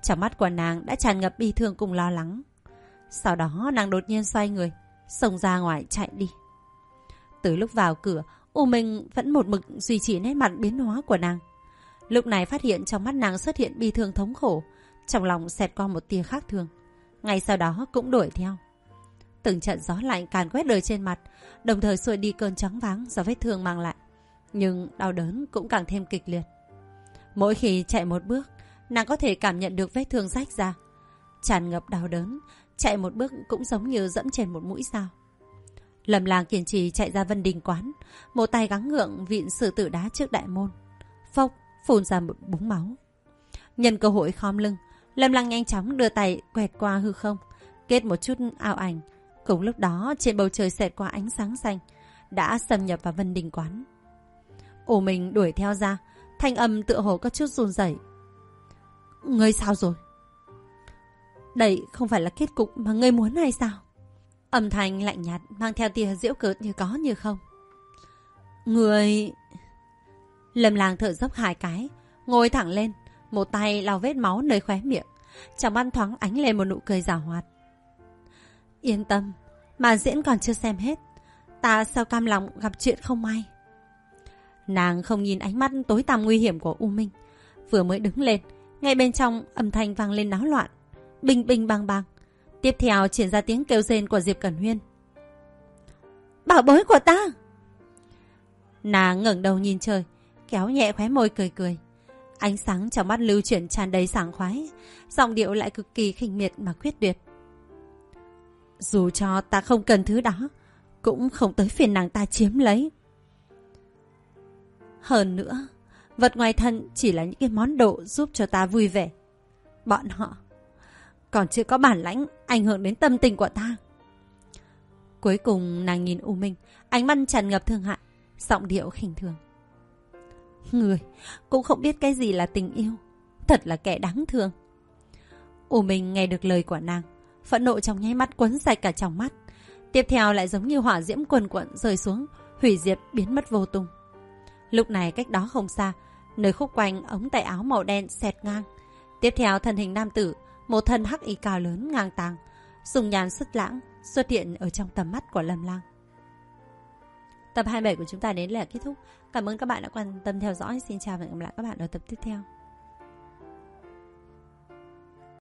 Trong mắt của nàng đã tràn ngập bi thương cùng lo lắng. Sau đó nàng đột nhiên xoay người, xông ra ngoài chạy đi. Từ lúc vào cửa, U Minh vẫn một mực duy trì nét mặt biến hóa của nàng. Lúc này phát hiện trong mắt nàng xuất hiện bi thương thống khổ, trong lòng xẹt qua một tia khác thường. Ngay sau đó cũng đuổi theo. Từng trận gió lạnh càn quét đời trên mặt, đồng thời xua đi cơn choáng váng do vết thương mang lại. Nhưng đau đớn cũng càng thêm kịch liệt. Mỗi khi chạy một bước, nàng có thể cảm nhận được vết thương rách ra. Tràn ngập đau đớn, chạy một bước cũng giống như dẫm trên một mũi dao. Lâm Lang kiên trì chạy ra Vân Đình quán, một tay gắng gượng vịn sư tử đá trước đại môn. Phốc, phun ra một búng máu. Nhân cơ hội khom lưng, Lâm Lang nhanh chóng đưa tay quẹt qua hư không, kết một chút ảo ảnh. Cùng lúc đó trên bầu trời xẹt qua ánh sáng xanh, đã xâm nhập vào Vân Đình quán. U Minh đuổi theo ra, thanh âm tựa hồ có chút run rẩy. Ngươi sao rồi? Đây không phải là kết cục mà ngươi muốn hay sao? Âm thanh lạnh nhạt mang theo tia giễu cợt như có như không. Ngươi... Lâm Lang thở dốc 2 cái, ngồi thẳng lên, một tay lau vết máu nơi khóe miệng, trong mắt thoáng ánh lên một nụ cười giảo hoạt. Yên tâm, màn diễn còn chưa xem hết, ta sao cam lòng gặp chuyện không may. Nàng không nhìn ánh mắt tối tăm nguy hiểm của U Minh, vừa mới đứng lên, ngay bên trong âm thanh vang lên náo loạn, bình bình bang bang. Tiếp theo truyền ra tiếng kêu rên của Diệp Cẩn Huyên. Bảo bối của ta! Nàng ngẩng đầu nhìn trời, kéo nhẹ khóe môi cười cười. Ánh sáng trong mắt lưu chuyển tràn đầy sảng khoái, giọng điệu lại cực kỳ khinh miệt mà quyết tuyệt. Dù cho ta không cần thứ đó, cũng không tới phiền nàng ta chiếm lấy. Hơn nữa, vật ngoài thân chỉ là những cái món đồ giúp cho ta vui vẻ. Bọn họ còn chưa có bản lãnh ảnh hưởng đến tâm tình của ta. Cuối cùng nàng nhìn U Minh, ánh mắt tràn ngập thương hại, giọng điệu khinh thường. Người cũng không biết cái gì là tình yêu, thật là kẻ đáng thương. U Minh nghe được lời của nàng, phẫn nộ trong nháy mắt quấn sạch cả trong mắt. Tiếp theo lại giống như hỏa diễm quần quận rơi xuống, hủy diệt biến mất vô tung. Lúc này cách đó không xa, nơi khúc quanh ống tay áo màu đen xẹt ngang. Tiếp theo thân hình nam tử, một thân hắc y cao lớn ngang tàng, dùng nhàn xuất lãng xuất hiện ở trong tầm mắt của Lâm Lang. Tập 27 của chúng ta đến là kết thúc. Cảm ơn các bạn đã quan tâm theo dõi. Xin chào và hẹn gặp lại các bạn ở tập tiếp theo.